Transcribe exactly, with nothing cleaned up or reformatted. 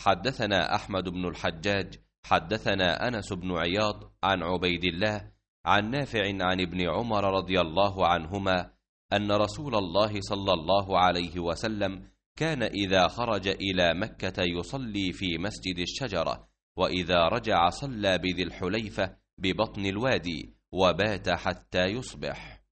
حدثنا أحمد بن الحجاج حدثنا أنس بن عياض عن عبيد الله عن نافع عن ابن عمر رضي الله عنهما أن رسول الله صلى الله عليه وسلم كان إذا خرج إلى مكة يصلي في مسجد الشجرة، وإذا رجع صلى بذي الحليفة ببطن الوادي وبات حتى يصبح.